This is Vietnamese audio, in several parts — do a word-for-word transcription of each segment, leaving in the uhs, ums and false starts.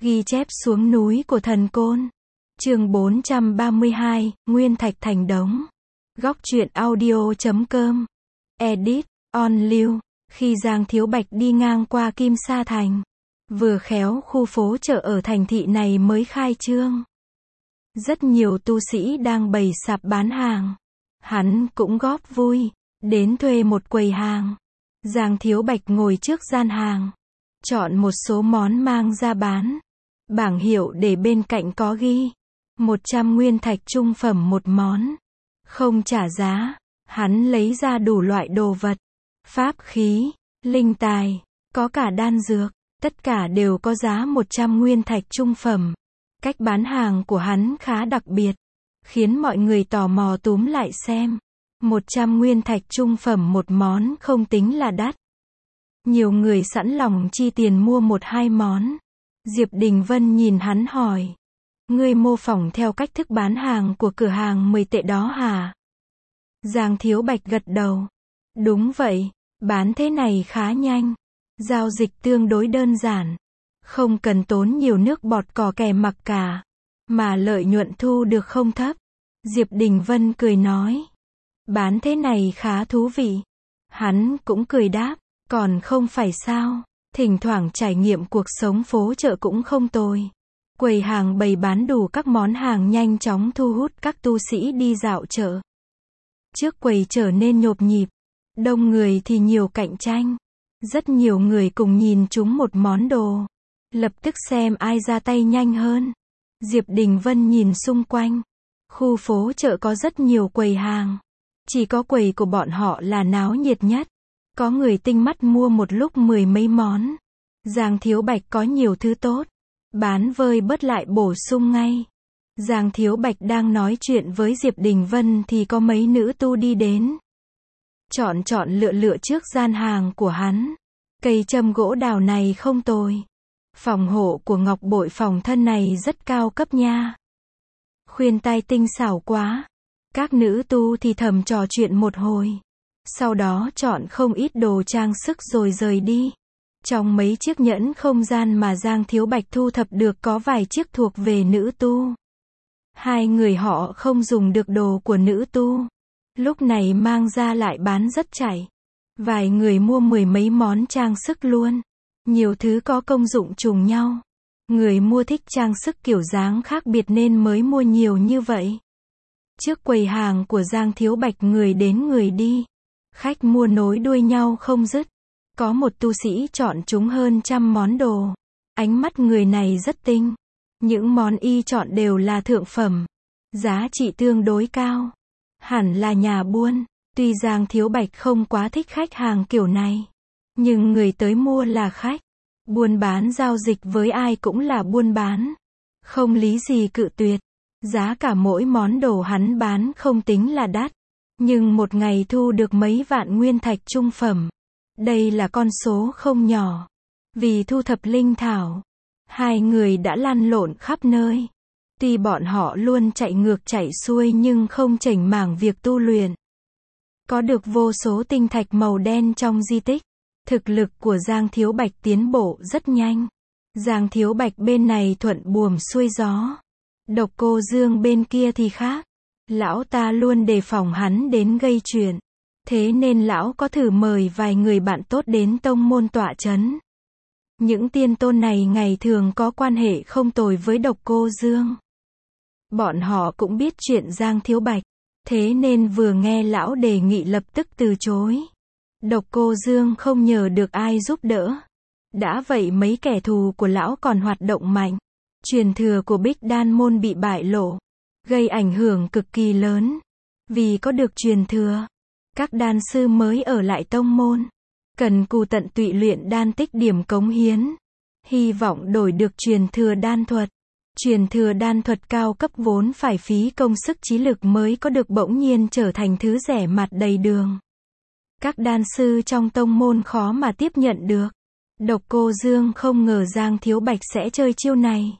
Ghi chép xuống núi của thần Côn. Chương bốn trăm ba mươi hai, Nguyên Thạch thành đống. Góc truyện audio chấm com. Edit, on lưu. Khi Giang Thiếu Bạch đi ngang qua Kim Sa Thành, vừa khéo khu phố chợ ở thành thị này mới khai trương. Rất nhiều tu sĩ đang bày sạp bán hàng. Hắn cũng góp vui, đến thuê một quầy hàng. Giang Thiếu Bạch ngồi trước gian hàng, chọn một số món mang ra bán. Bảng hiệu để bên cạnh có ghi một trăm nguyên thạch trung phẩm một món. Không trả giá, hắn lấy ra đủ loại đồ vật, pháp khí, linh tài, có cả đan dược, tất cả đều có giá một trăm nguyên thạch trung phẩm. Cách bán hàng của hắn khá đặc biệt, khiến mọi người tò mò túm lại xem. một trăm nguyên thạch trung phẩm một món không tính là đắt. Nhiều người sẵn lòng chi tiền mua một hai món. Diệp Đình Vân nhìn hắn hỏi. Ngươi mô phỏng theo cách thức bán hàng của cửa hàng mười tệ đó hả? Giang Thiếu Bạch gật đầu. Đúng vậy, bán thế này khá nhanh. Giao dịch tương đối đơn giản. Không cần tốn nhiều nước bọt cò kè mặc cả. Mà lợi nhuận thu được không thấp. Diệp Đình Vân cười nói. Bán thế này khá thú vị. Hắn cũng cười đáp. Còn không phải sao? Thỉnh thoảng trải nghiệm cuộc sống phố chợ cũng không tồi. Quầy hàng bày bán đủ các món hàng nhanh chóng thu hút các tu sĩ đi dạo chợ. Trước quầy trở nên nhộp nhịp. Đông người thì nhiều cạnh tranh. Rất nhiều người cùng nhìn chúng một món đồ. Lập tức xem ai ra tay nhanh hơn. Diệp Đình Vân nhìn xung quanh. Khu phố chợ có rất nhiều quầy hàng. Chỉ có quầy của bọn họ là náo nhiệt nhất. Có người tinh mắt mua một lúc mười mấy món. Giang Thiếu Bạch có nhiều thứ tốt. Bán vơi bớt lại bổ sung ngay. Giang Thiếu Bạch đang nói chuyện với Diệp Đình Vân thì có mấy nữ tu đi đến. Chọn chọn lựa lựa trước gian hàng của hắn. Cây châm gỗ đào này không tồi. Phòng hộ của ngọc bội phòng thân này rất cao cấp nha. Khuyên tai tinh xảo quá. Các nữ tu thì thầm trò chuyện một hồi. Sau đó chọn không ít đồ trang sức rồi rời đi. Trong mấy chiếc nhẫn không gian mà Giang Thiếu Bạch thu thập được có vài chiếc thuộc về nữ tu. Hai người họ không dùng được đồ của nữ tu. Lúc này mang ra lại bán rất chạy. Vài người mua mười mấy món trang sức luôn. Nhiều thứ có công dụng trùng nhau. Người mua thích trang sức kiểu dáng khác biệt nên mới mua nhiều như vậy. Trước quầy hàng của Giang Thiếu Bạch người đến người đi. Khách mua nối đuôi nhau không dứt. Có một tu sĩ chọn chúng hơn trăm món đồ. Ánh mắt người này rất tinh. Những món y chọn đều là thượng phẩm. Giá trị tương đối cao. Hẳn là nhà buôn. Tuy Giang Thiếu Bạch không quá thích khách hàng kiểu này. Nhưng người tới mua là khách. Buôn bán giao dịch với ai cũng là buôn bán. Không lý gì cự tuyệt. Giá cả mỗi món đồ hắn bán không tính là đắt. Nhưng một ngày thu được mấy vạn nguyên thạch trung phẩm. Đây là con số không nhỏ. Vì thu thập linh thảo, hai người đã lăn lộn khắp nơi. Tuy bọn họ luôn chạy ngược chạy xuôi nhưng không chểnh mảng việc tu luyện. Có được vô số tinh thạch màu đen trong di tích. Thực lực của Giang Thiếu Bạch tiến bộ rất nhanh. Giang Thiếu Bạch bên này thuận buồm xuôi gió. Độc Cô Dương bên kia thì khác. Lão ta luôn đề phòng hắn đến gây chuyện. Thế nên lão có thử mời vài người bạn tốt đến tông môn tọa chấn. Những tiên tôn này ngày thường có quan hệ không tồi với Độc Cô Dương. Bọn họ cũng biết chuyện Giang Thiếu Bạch. Thế nên vừa nghe lão đề nghị lập tức từ chối. Độc Cô Dương không nhờ được ai giúp đỡ. Đã vậy mấy kẻ thù của lão còn hoạt động mạnh. Truyền thừa của Bích Đan môn bị bại lộ. Gây ảnh hưởng cực kỳ lớn. Vì có được truyền thừa, các đan sư mới ở lại tông môn. Cần cù tận tụy luyện đan tích điểm cống hiến. Hy vọng đổi được truyền thừa đan thuật. Truyền thừa đan thuật cao cấp vốn phải phí công sức trí lực mới có được bỗng nhiên trở thành thứ rẻ mạt đầy đường. Các đan sư trong tông môn khó mà tiếp nhận được. Độc Cô Dương không ngờ Giang Thiếu Bạch sẽ chơi chiêu này.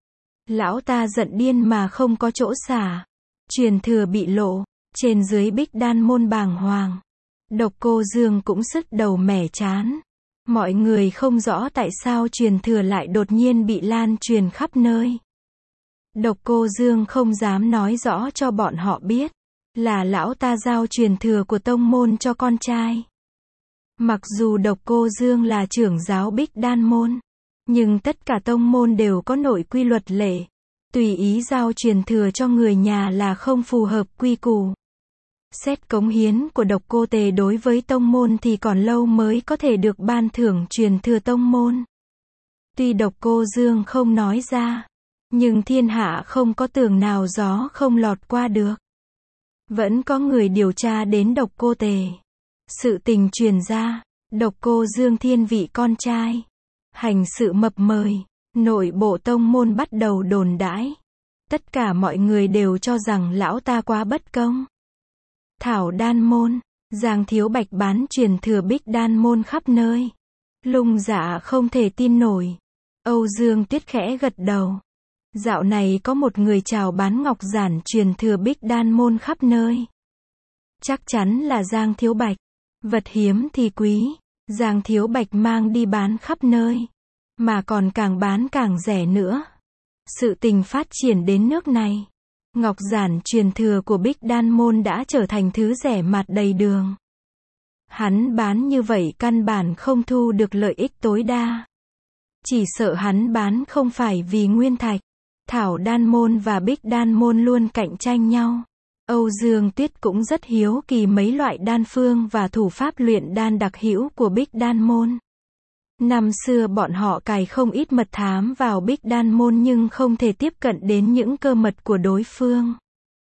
Lão ta giận điên mà không có chỗ xả. Truyền thừa bị lộ. Trên dưới Bích Đan môn bàng hoàng. Độc Cô Dương cũng sứt đầu mẻ chán. Mọi người không rõ tại sao truyền thừa lại đột nhiên bị lan truyền khắp nơi. Độc Cô Dương không dám nói rõ cho bọn họ biết, là lão ta giao truyền thừa của tông môn cho con trai. Mặc dù Độc Cô Dương là trưởng giáo Bích Đan môn, nhưng tất cả tông môn đều có nội quy luật lệ. Tùy ý giao truyền thừa cho người nhà là không phù hợp quy củ. Xét cống hiến của Độc Cô Tề đối với tông môn thì còn lâu mới có thể được ban thưởng truyền thừa tông môn. Tuy Độc Cô Dương không nói ra, nhưng thiên hạ không có tường nào gió không lọt qua được. Vẫn có người điều tra đến Độc Cô Tề. Sự tình truyền ra, Độc Cô Dương thiên vị con trai, hành sự mập mời, nội bộ tông môn bắt đầu đồn đãi. Tất cả mọi người đều cho rằng lão ta quá bất công. Thảo Đan môn, Giang Thiếu Bạch bán truyền thừa Bích Đan môn khắp nơi. Lung Dạ không thể tin nổi. Âu Dương Tuyết khẽ gật đầu. Dạo này có một người chào bán ngọc giản truyền thừa Bích Đan môn khắp nơi. Chắc chắn là Giang Thiếu Bạch. Vật hiếm thì quý, Giang Thiếu Bạch mang đi bán khắp nơi. Mà còn càng bán càng rẻ nữa. Sự tình phát triển đến nước này. Ngọc giản truyền thừa của Bích Đan môn đã trở thành thứ rẻ mạt đầy đường. Hắn bán như vậy căn bản không thu được lợi ích tối đa. Chỉ sợ hắn bán không phải vì nguyên thạch. Thảo Đan môn và Bích Đan môn luôn cạnh tranh nhau. Âu Dương Tuyết cũng rất hiếu kỳ mấy loại đan phương và thủ pháp luyện đan đặc hữu của Bích Đan môn. Năm xưa bọn họ cài không ít mật thám vào Bích Đan môn nhưng không thể tiếp cận đến những cơ mật của đối phương.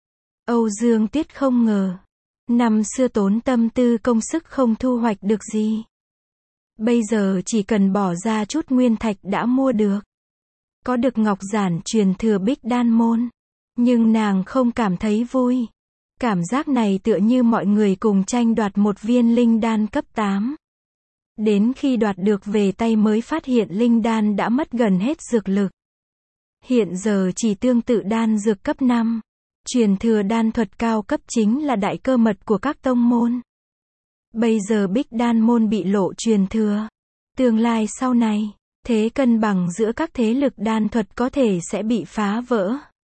Âu Dương Tuyết không ngờ, năm xưa tốn tâm tư công sức không thu hoạch được gì. Bây giờ chỉ cần bỏ ra chút nguyên thạch đã mua được. Có được ngọc giản truyền thừa Bích Đan môn, nhưng nàng không cảm thấy vui. Cảm giác này tựa như mọi người cùng tranh đoạt một viên linh đan cấp tám. Đến khi đoạt được về tay mới phát hiện linh đan đã mất gần hết dược lực. Hiện giờ chỉ tương tự đan dược cấp năm. Truyền thừa đan thuật cao cấp chính là đại cơ mật của các tông môn. Bây giờ Bích Đan môn bị lộ truyền thừa. Tương lai sau này, thế cân bằng giữa các thế lực đan thuật có thể sẽ bị phá vỡ.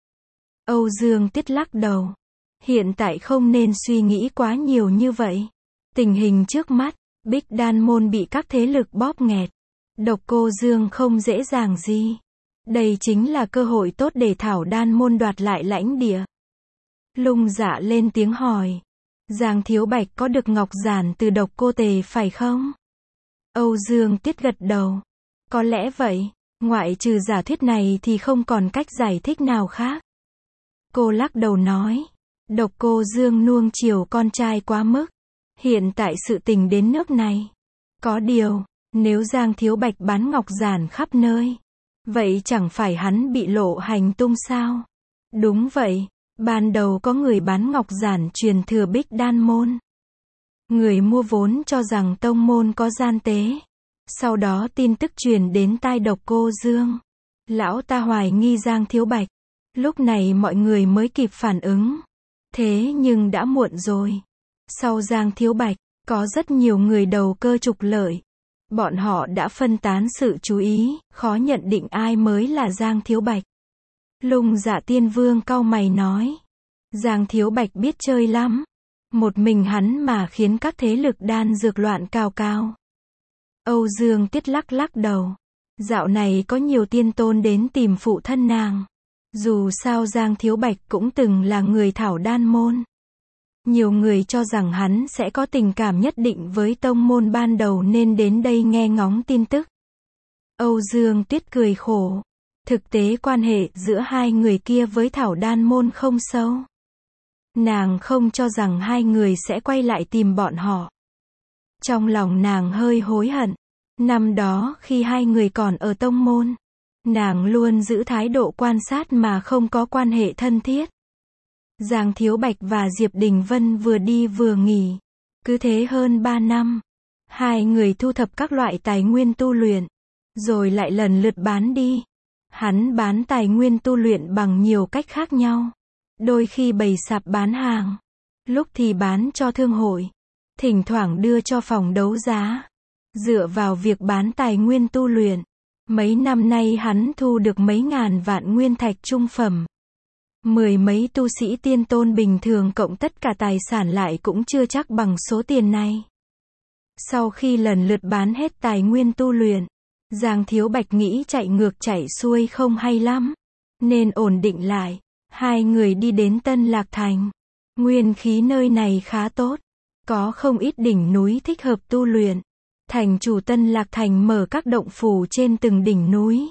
Âu Dương Tuyết lắc đầu. Hiện tại không nên suy nghĩ quá nhiều như vậy. Tình hình trước mắt, Bích Đan môn bị các thế lực bóp nghẹt. Độc Cô Dương không dễ dàng gì. Đây chính là cơ hội tốt để Thảo Đan môn đoạt lại lãnh địa. Lung Dạ lên tiếng hỏi. Giang Thiếu Bạch có được ngọc giản từ Độc Cô Tề phải không? Âu Dương Tuyết gật đầu. Có lẽ vậy, ngoại trừ giả thuyết này thì không còn cách giải thích nào khác. Cô lắc đầu nói. Độc Cô Dương nuông chiều con trai quá mức. Hiện tại sự tình đến nước này. Có điều, nếu Giang Thiếu Bạch bán ngọc giản khắp nơi, vậy chẳng phải hắn bị lộ hành tung sao? Đúng vậy, ban đầu có người bán ngọc giản truyền thừa Bích Đan môn. Người mua vốn cho rằng tông môn có gian tế. Sau đó tin tức truyền đến tai Độc Cô Dương. Lão ta hoài nghi Giang Thiếu Bạch. Lúc này mọi người mới kịp phản ứng. Thế nhưng đã muộn rồi. Sau Giang Thiếu Bạch, có rất nhiều người đầu cơ trục lợi. Bọn họ đã phân tán sự chú ý, khó nhận định ai mới là Giang Thiếu Bạch. Lung Dạ Tiên Vương cau mày nói. Giang Thiếu Bạch biết chơi lắm. Một mình hắn mà khiến các thế lực đan dược loạn cao cao. Âu Dương Tuyết lắc lắc đầu. Dạo này có nhiều tiên tôn đến tìm phụ thân nàng. Dù sao Giang Thiếu Bạch cũng từng là người Thảo Đan môn. Nhiều người cho rằng hắn sẽ có tình cảm nhất định với tông môn ban đầu nên đến đây nghe ngóng tin tức. Âu Dương Tuyết cười khổ. Thực tế quan hệ giữa hai người kia với Thảo Đan môn không sâu. Nàng không cho rằng hai người sẽ quay lại tìm bọn họ. Trong lòng nàng hơi hối hận. Năm đó khi hai người còn ở tông môn, nàng luôn giữ thái độ quan sát mà không có quan hệ thân thiết. Giang Thiếu Bạch và Diệp Đình Vân vừa đi vừa nghỉ. Cứ thế hơn ba năm. Hai người thu thập các loại tài nguyên tu luyện. Rồi lại lần lượt bán đi. Hắn bán tài nguyên tu luyện bằng nhiều cách khác nhau. Đôi khi bày sạp bán hàng. Lúc thì bán cho thương hội. Thỉnh thoảng đưa cho phòng đấu giá. Dựa vào việc bán tài nguyên tu luyện, mấy năm nay hắn thu được mấy ngàn vạn nguyên thạch trung phẩm. Mười mấy tu sĩ tiên tôn bình thường cộng tất cả tài sản lại cũng chưa chắc bằng số tiền này. Sau khi lần lượt bán hết tài nguyên tu luyện, Giang Thiếu Bạch nghĩ chạy ngược chạy xuôi không hay lắm, nên ổn định lại. Hai người đi đến Tân Lạc Thành. Nguyên khí nơi này khá tốt, có không ít đỉnh núi thích hợp tu luyện. Thành chủ Tân Lạc Thành mở các động phủ trên từng đỉnh núi,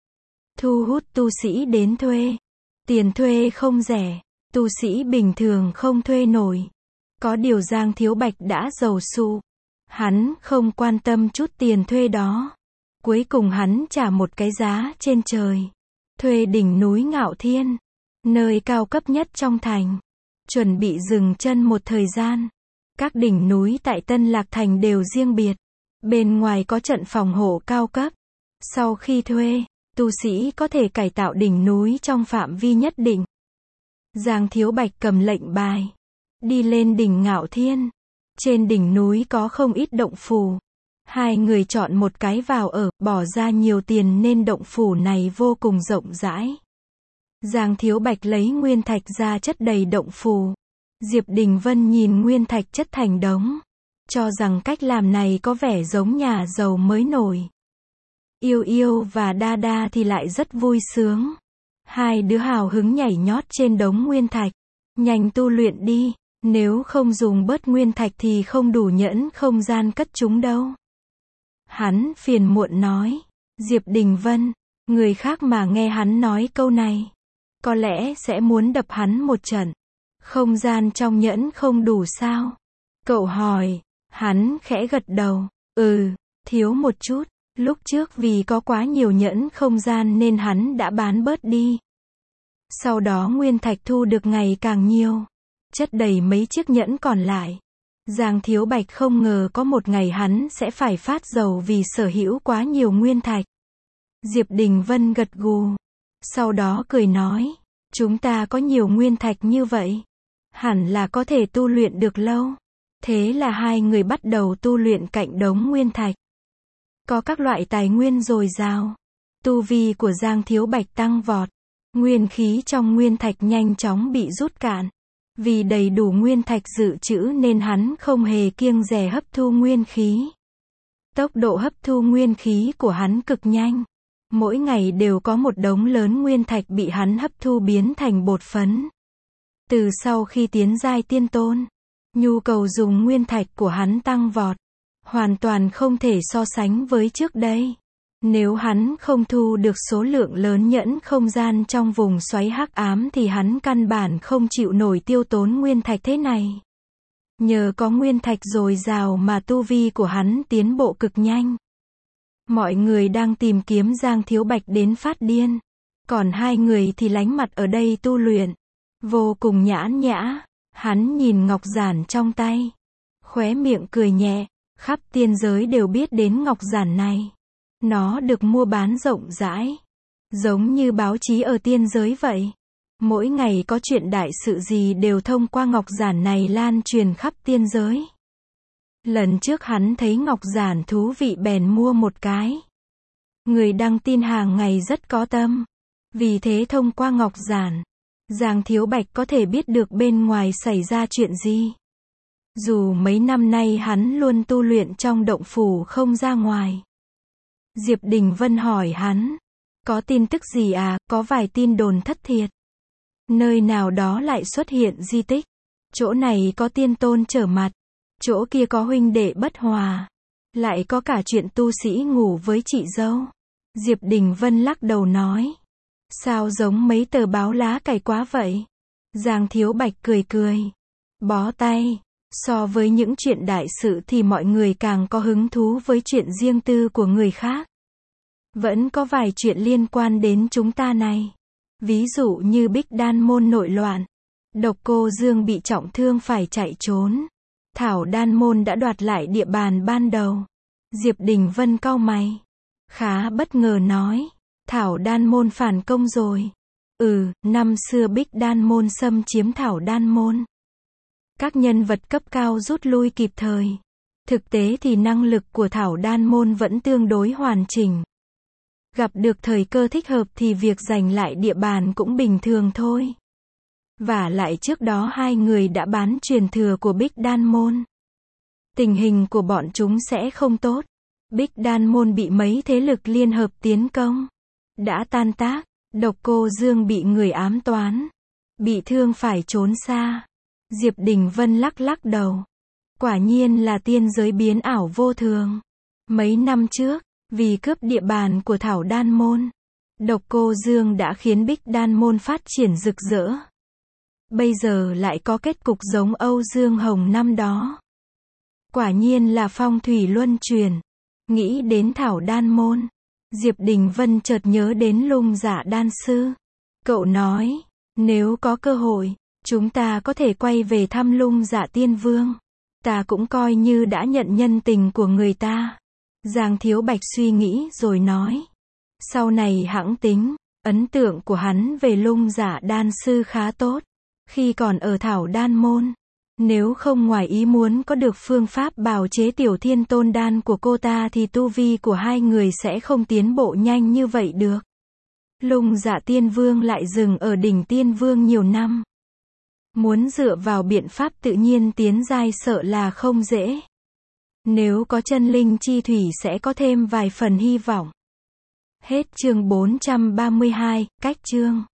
thu hút tu sĩ đến thuê. Tiền thuê không rẻ, tu sĩ bình thường không thuê nổi. Có điều Giang Thiếu Bạch đã giàu sụ, hắn không quan tâm chút tiền thuê đó. Cuối cùng hắn trả một cái giá trên trời, thuê đỉnh núi Ngạo Thiên, nơi cao cấp nhất trong thành. Chuẩn bị dừng chân một thời gian. Các đỉnh núi tại Tân Lạc Thành đều riêng biệt. Bên ngoài có trận phòng hộ cao cấp. Sau khi thuê, tu sĩ có thể cải tạo đỉnh núi trong phạm vi nhất định. Giang Thiếu Bạch cầm lệnh bài, đi lên đỉnh Ngạo Thiên. Trên đỉnh núi có không ít động phủ. Hai người chọn một cái vào ở, bỏ ra nhiều tiền nên động phủ này vô cùng rộng rãi. Giang Thiếu Bạch lấy nguyên thạch ra chất đầy động phủ. Diệp Đình Vân nhìn nguyên thạch chất thành đống, cho rằng cách làm này có vẻ giống nhà giàu mới nổi. Yêu Yêu và Đa Đa thì lại rất vui sướng. Hai đứa hào hứng nhảy nhót trên đống nguyên thạch. Nhanh tu luyện đi, nếu không dùng bớt nguyên thạch thì không đủ nhẫn không gian cất chúng đâu. Hắn phiền muộn nói. Diệp Đình Vân, người khác mà nghe hắn nói câu này, có lẽ sẽ muốn đập hắn một trận. Không gian trong nhẫn không đủ sao? Cậu hỏi. Hắn khẽ gật đầu. Ừ, thiếu một chút. Lúc trước vì có quá nhiều nhẫn không gian nên hắn đã bán bớt đi. Sau đó nguyên thạch thu được ngày càng nhiều, chất đầy mấy chiếc nhẫn còn lại. Giang Thiếu Bạch không ngờ có một ngày hắn sẽ phải phát giàu vì sở hữu quá nhiều nguyên thạch. Diệp Đình Vân gật gù. Sau đó cười nói. Chúng ta có nhiều nguyên thạch như vậy, hẳn là có thể tu luyện được lâu. Thế là hai người bắt đầu tu luyện cạnh đống nguyên thạch. Có các loại tài nguyên dồi dào. Tu vi của Giang Thiếu Bạch tăng vọt. Nguyên khí trong nguyên thạch nhanh chóng bị rút cạn. Vì đầy đủ nguyên thạch dự trữ nên hắn không hề kiêng dè hấp thu nguyên khí. Tốc độ hấp thu nguyên khí của hắn cực nhanh. Mỗi ngày đều có một đống lớn nguyên thạch bị hắn hấp thu biến thành bột phấn. Từ sau khi tiến giai tiên tôn, nhu cầu dùng nguyên thạch của hắn tăng vọt, hoàn toàn không thể so sánh với trước đây. Nếu hắn không thu được số lượng lớn nhẫn không gian trong vùng xoáy hắc ám thì hắn căn bản không chịu nổi tiêu tốn nguyên thạch thế này. Nhờ có nguyên thạch dồi dào mà tu vi của hắn tiến bộ cực nhanh. Mọi người đang tìm kiếm Giang Thiếu Bạch đến phát điên. Còn hai người thì lánh mặt ở đây tu luyện. Vô cùng nhãn nhã. Hắn nhìn ngọc giản trong tay, khóe miệng cười nhẹ. Khắp tiên giới đều biết đến ngọc giản này. Nó được mua bán rộng rãi, giống như báo chí ở tiên giới vậy. Mỗi ngày có chuyện đại sự gì đều thông qua ngọc giản này lan truyền khắp tiên giới. Lần trước hắn thấy ngọc giản thú vị bèn mua một cái. Người đăng tin hàng ngày rất có tâm. Vì thế thông qua ngọc giản, Giang Thiếu Bạch có thể biết được bên ngoài xảy ra chuyện gì. Dù mấy năm nay hắn luôn tu luyện trong động phủ không ra ngoài. Diệp Đình Vân hỏi hắn. Có tin tức gì à? Có vài tin đồn thất thiệt. Nơi nào đó lại xuất hiện di tích. Chỗ này có tiên tôn trở mặt. Chỗ kia có huynh đệ bất hòa. Lại có cả chuyện tu sĩ ngủ với chị dâu. Diệp Đình Vân lắc đầu nói. Sao giống mấy tờ báo lá cải quá vậy? Giang Thiếu Bạch cười cười. Bó tay. So với những chuyện đại sự thì mọi người càng có hứng thú với chuyện riêng tư của người khác. Vẫn có vài chuyện liên quan đến chúng ta này. Ví dụ như Bích Đan môn nội loạn. Độc Cô Dương bị trọng thương phải chạy trốn. Thảo Đan môn đã đoạt lại địa bàn ban đầu. Diệp Đình Vân cau mày. Khá bất ngờ nói. Thảo Đan môn phản công rồi. Ừ, năm xưa Bích Đan môn xâm chiếm Thảo Đan môn. Các nhân vật cấp cao rút lui kịp thời. Thực tế thì năng lực của Thảo Đan Môn vẫn tương đối hoàn chỉnh. Gặp được thời cơ thích hợp thì việc giành lại địa bàn cũng bình thường thôi. Vả lại trước đó hai người đã bán truyền thừa của Bích Đan Môn. Tình hình của bọn chúng sẽ không tốt. Bích Đan Môn bị mấy thế lực liên hợp tiến công. Đã tan tác, Độc Cô Dương bị người ám toán. Bị thương phải trốn xa. Diệp Đình Vân lắc lắc đầu. Quả nhiên là tiên giới biến ảo vô thường. Mấy năm trước, vì cướp địa bàn của Thảo Đan Môn, Độc Cô Dương đã khiến Bích Đan Môn phát triển rực rỡ. Bây giờ lại có kết cục giống Âu Dương Hồng năm đó. Quả nhiên là phong thủy luân chuyển. Nghĩ đến Thảo Đan Môn, Diệp Đình Vân chợt nhớ đến Lung Dạ Đan Sư. Cậu nói, nếu có cơ hội, chúng ta có thể quay về thăm Lung Dạ Tiên Vương. Ta cũng coi như đã nhận nhân tình của người ta. Giang Thiếu Bạch suy nghĩ rồi nói. Sau này hẵng tính, ấn tượng của hắn về Lung Dạ Đan Sư khá tốt. Khi còn ở Thảo Đan Môn, nếu không ngoài ý muốn có được phương pháp bào chế Tiểu Thiên Tôn Đan của cô ta thì tu vi của hai người sẽ không tiến bộ nhanh như vậy được. Lung Dạ Tiên Vương lại dừng ở đỉnh Tiên Vương nhiều năm. Muốn dựa vào biện pháp tự nhiên tiến giai sợ là không dễ. Nếu có chân linh chi thủy sẽ có thêm vài phần hy vọng. Hết chương bốn trăm ba mươi hai, cách chương.